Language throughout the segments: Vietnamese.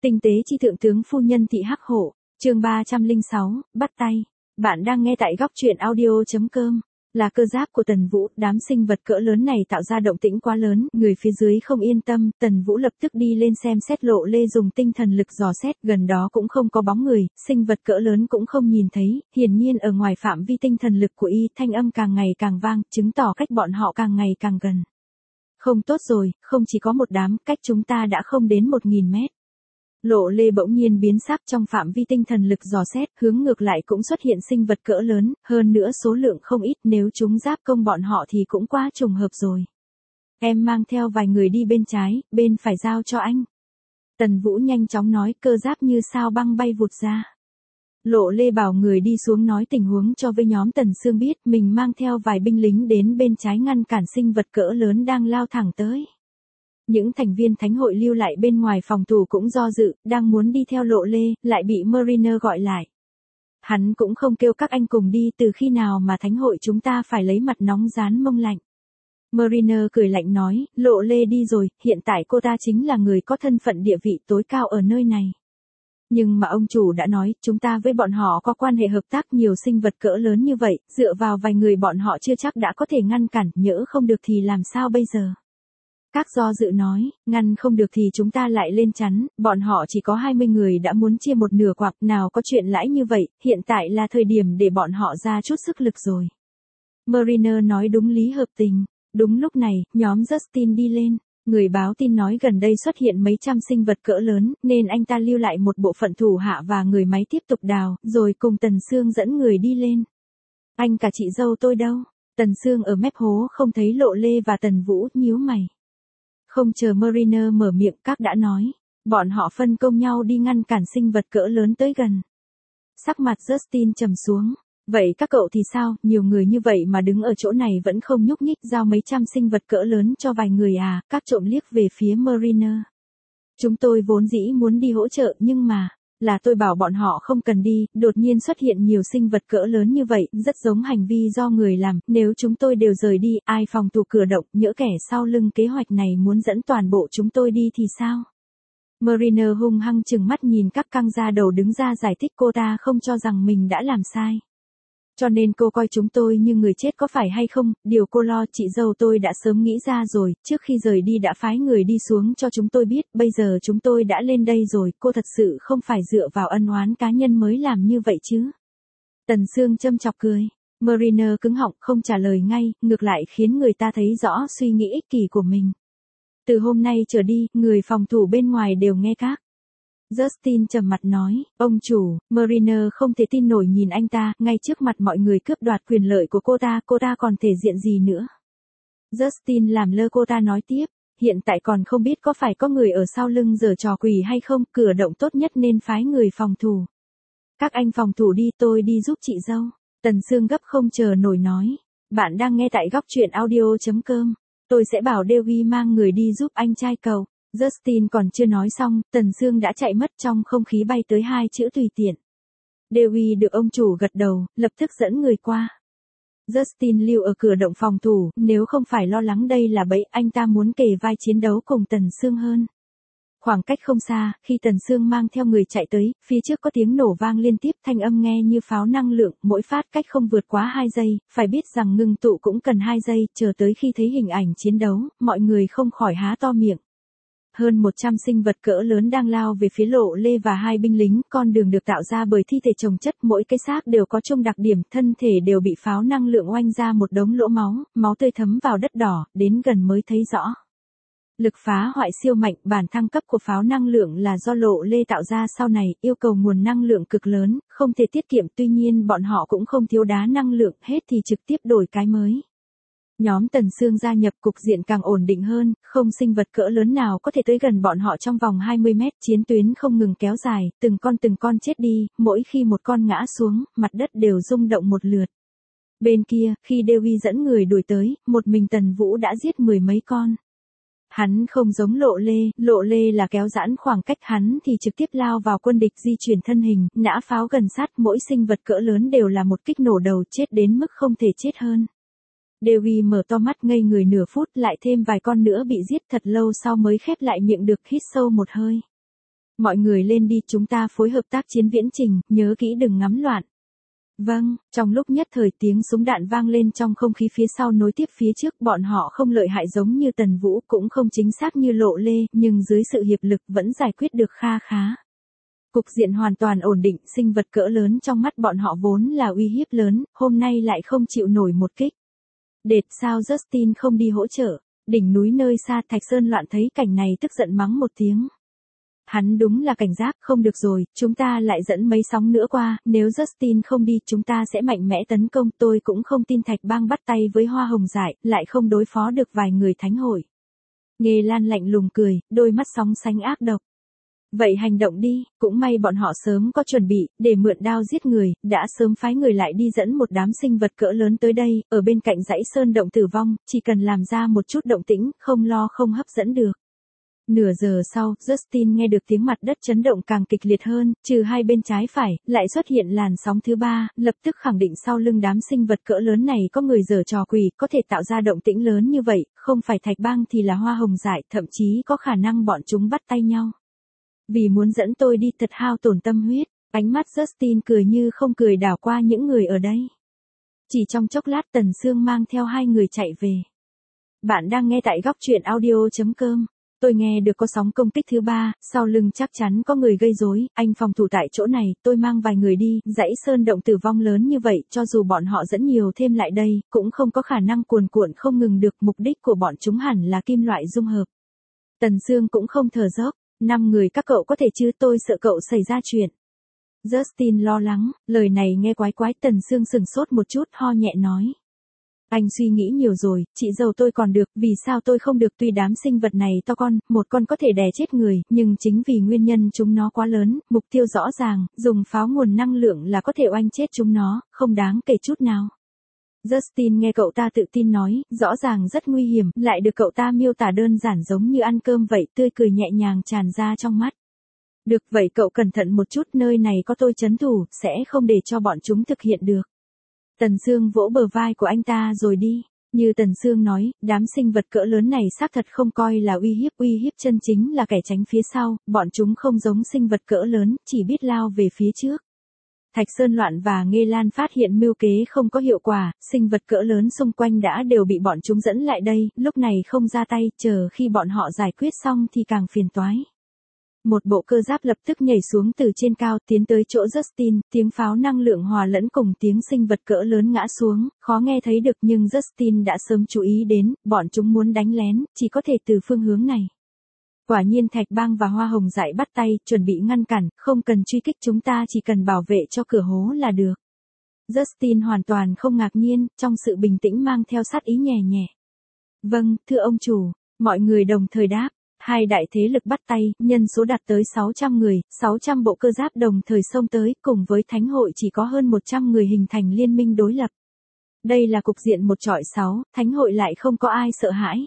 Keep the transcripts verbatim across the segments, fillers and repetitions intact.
Tinh tế chi thượng tướng phu nhân thị hắc hổ, chương ba trăm lẻ sáu, bắt tay. Bạn đang nghe tại góc truyện audio chấm com. Là cơ giáp của Tần Vũ, đám sinh vật cỡ lớn này tạo ra động tĩnh quá lớn, người phía dưới không yên tâm, Tần Vũ lập tức đi lên xem xét. Lộ Lê dùng tinh thần lực dò xét, gần đó cũng không có bóng người, sinh vật cỡ lớn cũng không nhìn thấy, hiển nhiên ở ngoài phạm vi tinh thần lực của y. Thanh âm càng ngày càng vang, chứng tỏ cách bọn họ càng ngày càng gần. Không tốt rồi, không chỉ có một đám, cách chúng ta đã không đến một nghìn mét. Lộ Lê bỗng nhiên biến sắc, trong phạm vi tinh thần lực dò xét, hướng ngược lại cũng xuất hiện sinh vật cỡ lớn, hơn nữa số lượng không ít, nếu chúng giáp công bọn họ thì cũng quá trùng hợp rồi. Em mang theo vài người đi bên trái, bên phải giao cho anh. Tần Vũ nhanh chóng nói, cơ giáp như sao băng bay vụt ra. Lộ Lê bảo người đi xuống nói tình huống cho với nhóm Tần Sương biết, mình mang theo vài binh lính đến bên trái ngăn cản sinh vật cỡ lớn đang lao thẳng tới. Những thành viên thánh hội lưu lại bên ngoài phòng thủ cũng do dự, đang muốn đi theo Lộ Lê, lại bị Mariner gọi lại. Hắn cũng không kêu các anh cùng đi, từ khi nào mà thánh hội chúng ta phải lấy mặt nóng dán mông lạnh. Mariner cười lạnh nói, Lộ Lê đi rồi, hiện tại cô ta chính là người có thân phận địa vị tối cao ở nơi này. Nhưng mà ông chủ đã nói, chúng ta với bọn họ có quan hệ hợp tác, nhiều sinh vật cỡ lớn như vậy, dựa vào vài người bọn họ chưa chắc đã có thể ngăn cản, nhỡ không được thì làm sao bây giờ? Các do dự nói, ngăn không được thì chúng ta lại lên chắn, bọn họ chỉ có hai mươi người đã muốn chia một nửa quạc, nào có chuyện lãi như vậy, hiện tại là thời điểm để bọn họ ra chút sức lực rồi. Mariner nói đúng lý hợp tình. Đúng lúc này, nhóm Justin đi lên. Người báo tin nói gần đây xuất hiện mấy trăm sinh vật cỡ lớn, nên anh ta lưu lại một bộ phận thủ hạ và người máy tiếp tục đào, rồi cùng Tần Sương dẫn người đi lên. Anh cả chị dâu tôi đâu? Tần Sương ở mép hố không thấy Lộ Lê và Tần Vũ, nhíu mày. Không chờ Mariner mở miệng, các đã nói. Bọn họ phân công nhau đi ngăn cản sinh vật cỡ lớn tới gần. Sắc mặt Justin trầm xuống. Vậy các cậu thì sao, nhiều người như vậy mà đứng ở chỗ này vẫn không nhúc nhích, giao mấy trăm sinh vật cỡ lớn cho vài người à? Các trộm liếc về phía Mariner. Chúng tôi vốn dĩ muốn đi hỗ trợ nhưng mà, là tôi bảo bọn họ không cần đi, đột nhiên xuất hiện nhiều sinh vật cỡ lớn như vậy, rất giống hành vi do người làm, nếu chúng tôi đều rời đi, ai phòng thủ cửa động, nhỡ kẻ sau lưng kế hoạch này muốn dẫn toàn bộ chúng tôi đi thì sao? Mariner hung hăng chừng mắt nhìn các căng da đầu đứng ra giải thích, cô ta không cho rằng mình đã làm sai. Cho nên cô coi chúng tôi như người chết có phải hay không, điều cô lo chị dâu tôi đã sớm nghĩ ra rồi, trước khi rời đi đã phái người đi xuống cho chúng tôi biết, bây giờ chúng tôi đã lên đây rồi, cô thật sự không phải dựa vào ân oán cá nhân mới làm như vậy chứ. Tần Sương châm chọc cười, Mariner cứng họng không trả lời ngay, ngược lại khiến người ta thấy rõ suy nghĩ ích kỷ của mình. Từ hôm nay trở đi, người phòng thủ bên ngoài đều nghe các. Justin trầm mặt nói, ông chủ, Mariner không thể tin nổi nhìn anh ta, ngay trước mặt mọi người cướp đoạt quyền lợi của cô ta, cô ta còn thể diện gì nữa. Justin làm lơ cô ta nói tiếp, hiện tại còn không biết có phải có người ở sau lưng giở trò quỷ hay không, cửa động tốt nhất nên phái người phòng thủ. Các anh phòng thủ đi, tôi đi giúp chị dâu. Tần Sương gấp không chờ nổi nói, bạn đang nghe tại góc truyện audio chấm com, tôi sẽ bảo Dewey mang người đi giúp anh trai cậu. Justin còn chưa nói xong, Tần Sương đã chạy mất, trong không khí bay tới hai chữ tùy tiện. Dewey được ông chủ gật đầu, lập tức dẫn người qua. Justin lưu ở cửa động phòng thủ, nếu không phải lo lắng đây là bẫy, anh ta muốn kề vai chiến đấu cùng Tần Sương hơn. Khoảng cách không xa, khi Tần Sương mang theo người chạy tới, phía trước có tiếng nổ vang liên tiếp, thanh âm nghe như pháo năng lượng, mỗi phát cách không vượt quá hai giây, phải biết rằng ngưng tụ cũng cần hai giây, chờ tới khi thấy hình ảnh chiến đấu, mọi người không khỏi há to miệng. Hơn một trăm sinh vật cỡ lớn đang lao về phía Lộ Lê và hai binh lính, con đường được tạo ra bởi thi thể chồng chất, mỗi cái xác đều có chung đặc điểm, thân thể đều bị pháo năng lượng oanh ra một đống lỗ máu, máu tươi thấm vào đất đỏ, đến gần mới thấy rõ. Lực phá hoại siêu mạnh, bản thăng cấp của pháo năng lượng là do Lộ Lê tạo ra sau này, yêu cầu nguồn năng lượng cực lớn, không thể tiết kiệm, tuy nhiên bọn họ cũng không thiếu đá năng lượng, hết thì trực tiếp đổi cái mới. Nhóm Tần Sương gia nhập, cục diện càng ổn định hơn, không sinh vật cỡ lớn nào có thể tới gần bọn họ trong vòng hai mươi mét, chiến tuyến không ngừng kéo dài, từng con từng con chết đi, mỗi khi một con ngã xuống, mặt đất đều rung động một lượt. Bên kia, khi Dewey dẫn người đuổi tới, một mình Tần Vũ đã giết mười mấy con. Hắn không giống Lộ Lê, Lộ Lê là kéo giãn khoảng cách, hắn thì trực tiếp lao vào quân địch, di chuyển thân hình, nã pháo gần sát, mỗi sinh vật cỡ lớn đều là một kích nổ đầu, chết đến mức không thể chết hơn. Dewey mở to mắt ngây người nửa phút, lại thêm vài con nữa bị giết, thật lâu sau mới khép lại miệng được hít sâu một hơi. Mọi người lên đi, chúng ta phối hợp tác chiến viễn trình, nhớ kỹ đừng ngắm loạn. Vâng, trong lúc nhất thời tiếng súng đạn vang lên trong không khí phía sau nối tiếp phía trước, bọn họ không lợi hại giống như Tần Vũ, cũng không chính xác như Lộ Lê, nhưng dưới sự hiệp lực vẫn giải quyết được kha khá. Cục diện hoàn toàn ổn định, sinh vật cỡ lớn trong mắt bọn họ vốn là uy hiếp lớn, hôm nay lại không chịu nổi một kích. Đệt sao Justin không đi hỗ trợ, đỉnh núi nơi xa Thạch Sơn Loạn thấy cảnh này tức giận mắng một tiếng. Hắn đúng là cảnh giác, không được rồi, chúng ta lại dẫn mấy sóng nữa qua, nếu Justin không đi chúng ta sẽ mạnh mẽ tấn công, tôi cũng không tin Thạch Bang bắt tay với Hoa Hồng Dại, lại không đối phó được vài người thánh hội. Nghê Lan lạnh lùng cười, đôi mắt sóng sánh ác độc. Vậy hành động đi, cũng may bọn họ sớm có chuẩn bị, để mượn đao giết người, đã sớm phái người lại đi dẫn một đám sinh vật cỡ lớn tới đây, ở bên cạnh dãy sơn động tử vong, chỉ cần làm ra một chút động tĩnh, không lo không hấp dẫn được. Nửa giờ sau, Justin nghe được tiếng mặt đất chấn động càng kịch liệt hơn, trừ hai bên trái phải, lại xuất hiện làn sóng thứ ba, lập tức khẳng định sau lưng đám sinh vật cỡ lớn này có người giở trò quỷ, có thể tạo ra động tĩnh lớn như vậy, không phải Thạch Bang thì là Hoa Hồng Dại, thậm chí có khả năng bọn chúng bắt tay nhau. Vì muốn dẫn tôi đi thật hao tổn tâm huyết, ánh mắt Justin cười như không cười đảo qua những người ở đây. Chỉ trong chốc lát Tần Sương mang theo hai người chạy về. Bạn đang nghe tại góc truyện audio chấm com. Tôi nghe được có sóng công kích thứ ba, sau lưng chắc chắn có người gây rối, anh phòng thủ tại chỗ này, tôi mang vài người đi, dãy sơn động tử vong lớn như vậy, cho dù bọn họ dẫn nhiều thêm lại đây, cũng không có khả năng cuồn cuộn không ngừng được, mục đích của bọn chúng hẳn là kim loại dung hợp. Tần Sương cũng không thở dốc, năm người các cậu có thể chứ, tôi sợ cậu xảy ra chuyện. Justin lo lắng, lời này nghe quái quái, Tần Sương sừng sốt một chút, ho nhẹ nói. Anh suy nghĩ nhiều rồi, chị dâu tôi còn được, vì sao tôi không được, tuy đám sinh vật này to con, một con có thể đè chết người, nhưng chính vì nguyên nhân chúng nó quá lớn, mục tiêu rõ ràng, dùng pháo nguồn năng lượng là có thể oanh chết chúng nó, không đáng kể chút nào. Justin nghe cậu ta tự tin nói, rõ ràng rất nguy hiểm, lại được cậu ta miêu tả đơn giản giống như ăn cơm vậy, tươi cười nhẹ nhàng tràn ra trong mắt. Được vậy cậu cẩn thận một chút, nơi này có tôi trấn thủ, sẽ không để cho bọn chúng thực hiện được. Tần Sương vỗ bờ vai của anh ta rồi đi. Như Tần Sương nói, đám sinh vật cỡ lớn này xác thật không coi là uy hiếp, uy hiếp chân chính là kẻ tránh phía sau, bọn chúng không giống sinh vật cỡ lớn, chỉ biết lao về phía trước. Thạch Sơn Loạn và Nghê Lan phát hiện mưu kế không có hiệu quả, sinh vật cỡ lớn xung quanh đã đều bị bọn chúng dẫn lại đây, lúc này không ra tay, chờ khi bọn họ giải quyết xong thì càng phiền toái. Một bộ cơ giáp lập tức nhảy xuống từ trên cao, tiến tới chỗ Justin, tiếng pháo năng lượng hòa lẫn cùng tiếng sinh vật cỡ lớn ngã xuống, khó nghe thấy được nhưng Justin đã sớm chú ý đến, bọn chúng muốn đánh lén, chỉ có thể từ phương hướng này. Quả nhiên Thạch Bang và Hoa Hồng Dại bắt tay, chuẩn bị ngăn cản, không cần truy kích chúng ta, chỉ cần bảo vệ cho cửa hố là được. Justin hoàn toàn không ngạc nhiên, trong sự bình tĩnh mang theo sát ý nhẹ nhẹ. Vâng, thưa ông chủ, mọi người đồng thời đáp. Hai đại thế lực bắt tay, nhân số đạt tới sáu trăm người, sáu trăm bộ cơ giáp đồng thời xông tới, cùng với thánh hội chỉ có hơn một trăm người hình thành liên minh đối lập. Đây là cục diện một chọi sáu, thánh hội lại không có ai sợ hãi.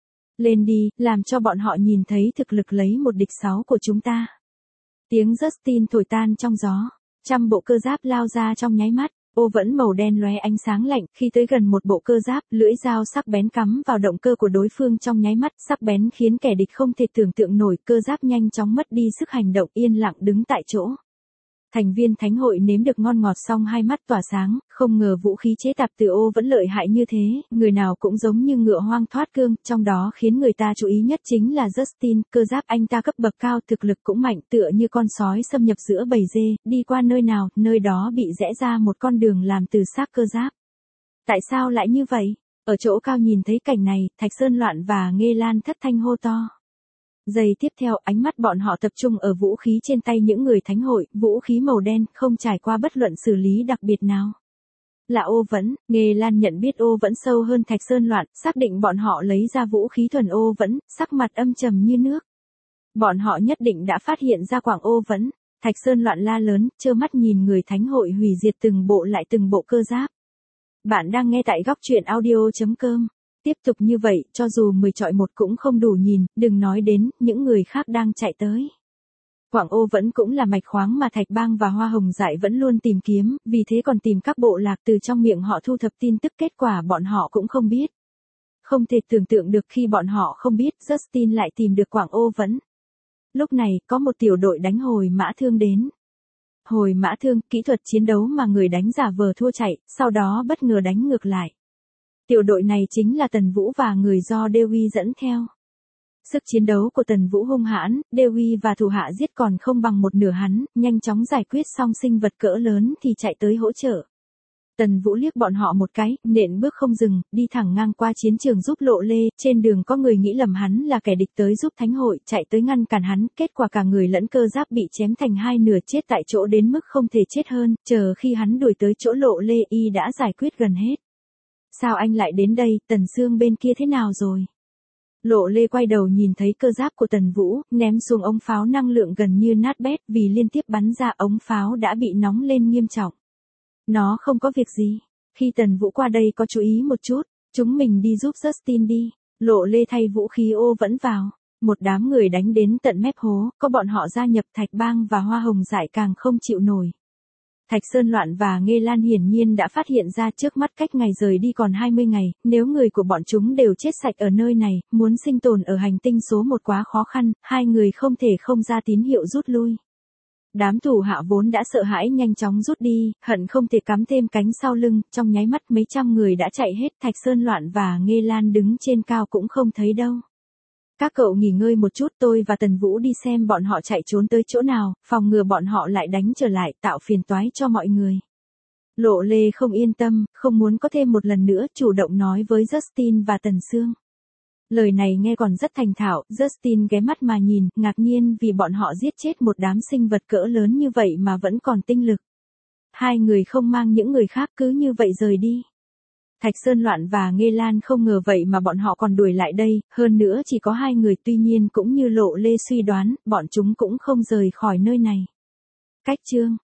Lên đi, làm cho bọn họ nhìn thấy thực lực lấy một địch sáu của chúng ta. Tiếng Justin thổi tan trong gió, trăm bộ cơ giáp lao ra trong nháy mắt. Ô vẫn màu đen lóe ánh sáng lạnh, khi tới gần một bộ cơ giáp, lưỡi dao sắc bén cắm vào động cơ của đối phương trong nháy mắt, sắc bén khiến kẻ địch không thể tưởng tượng nổi, cơ giáp nhanh chóng mất đi sức hành động, yên lặng đứng tại chỗ. Thành viên thánh hội nếm được ngon ngọt xong hai mắt tỏa sáng, không ngờ vũ khí chế tạp từ ô vẫn lợi hại như thế, người nào cũng giống như ngựa hoang thoát cương, trong đó khiến người ta chú ý nhất chính là Justin, cơ giáp anh ta cấp bậc cao, thực lực cũng mạnh, tựa như con sói xâm nhập giữa bầy dê, đi qua nơi nào, nơi đó bị rẽ ra một con đường làm từ xác cơ giáp. Tại sao lại như vậy? Ở chỗ cao nhìn thấy cảnh này, Thạch Sơn Loạn và Nghê Lan thất thanh hô to. Giây tiếp theo, ánh mắt bọn họ tập trung ở vũ khí trên tay những người thánh hội, vũ khí màu đen, không trải qua bất luận xử lý đặc biệt nào. Là ô vẫn, Nghê Lan nhận biết ô vẫn sâu hơn Thạch Sơn Loạn, xác định bọn họ lấy ra vũ khí thuần ô vẫn, sắc mặt âm trầm như nước. Bọn họ nhất định đã phát hiện ra quảng ô vẫn. Thạch Sơn Loạn la lớn, trơ mắt nhìn người thánh hội hủy diệt từng bộ lại từng bộ cơ giáp. Bạn đang nghe tại góc truyện audio chấm com. Tiếp tục như vậy, cho dù mười chọi một cũng không đủ nhìn, đừng nói đến những người khác đang chạy tới. Quảng Ô vẫn cũng là mạch khoáng mà Thạch Bang và Hoa Hồng Dại vẫn luôn tìm kiếm, vì thế còn tìm các bộ lạc từ trong miệng họ thu thập tin tức, kết quả bọn họ cũng không biết. Không thể tưởng tượng được khi bọn họ không biết, Justin lại tìm được Quảng Ô vẫn. Lúc này, có một tiểu đội đánh hồi mã thương đến. Hồi mã thương, kỹ thuật chiến đấu mà người đánh giả vờ thua chạy, sau đó bất ngờ đánh ngược lại. Tiểu đội này chính là Tần Vũ và người do Dewi dẫn theo. Sức chiến đấu của Tần Vũ hung hãn, Dewi và thủ hạ giết còn không bằng một nửa hắn, nhanh chóng giải quyết xong sinh vật cỡ lớn thì chạy tới hỗ trợ. Tần Vũ liếc bọn họ một cái, nện bước không dừng, đi thẳng ngang qua chiến trường giúp Lộ Lê, trên đường có người nghĩ lầm hắn là kẻ địch tới giúp thánh hội, chạy tới ngăn cản hắn, kết quả cả người lẫn cơ giáp bị chém thành hai nửa chết tại chỗ đến mức không thể chết hơn, chờ khi hắn đuổi tới chỗ Lộ Lê y đã giải quyết gần hết. Sao anh lại đến đây, Tần Sương bên kia thế nào rồi? Lộ Lê quay đầu nhìn thấy cơ giáp của Tần Vũ, ném xuống ống pháo năng lượng gần như nát bét vì liên tiếp bắn ra ống pháo đã bị nóng lên nghiêm trọng. Nó không có việc gì. Khi Tần Vũ qua đây có chú ý một chút, chúng mình đi giúp Justin đi. Lộ Lê thay vũ khí ô vẫn vào. Một đám người đánh đến tận mép hố, có bọn họ gia nhập Thạch Bang và Hoa Hồng Dại càng không chịu nổi. Thạch Sơn Loạn và Nghê Lan hiển nhiên đã phát hiện ra trước mắt cách ngày rời đi còn hai mươi ngày, nếu người của bọn chúng đều chết sạch ở nơi này, muốn sinh tồn ở hành tinh số một quá khó khăn, hai người không thể không ra tín hiệu rút lui. Đám thủ hạ vốn đã sợ hãi nhanh chóng rút đi, hận không thể cắm thêm cánh sau lưng, trong nháy mắt mấy trăm người đã chạy hết, Thạch Sơn Loạn và Nghê Lan đứng trên cao cũng không thấy đâu. Các cậu nghỉ ngơi một chút, tôi và Tần Vũ đi xem bọn họ chạy trốn tới chỗ nào, phòng ngừa bọn họ lại đánh trở lại, tạo phiền toái cho mọi người. Lộ Lê không yên tâm, không muốn có thêm một lần nữa, chủ động nói với Justin và Tần Sương. Lời này nghe còn rất thành thạo, Justin ghé mắt mà nhìn, ngạc nhiên vì bọn họ giết chết một đám sinh vật cỡ lớn như vậy mà vẫn còn tinh lực. Hai người không mang những người khác cứ như vậy rời đi. Thạch Sơn Loạn và Nghê Lan không ngờ vậy mà bọn họ còn đuổi lại đây, hơn nữa chỉ có hai người, tuy nhiên cũng như Lộ Lê suy đoán, bọn chúng cũng không rời khỏi nơi này. Cách chương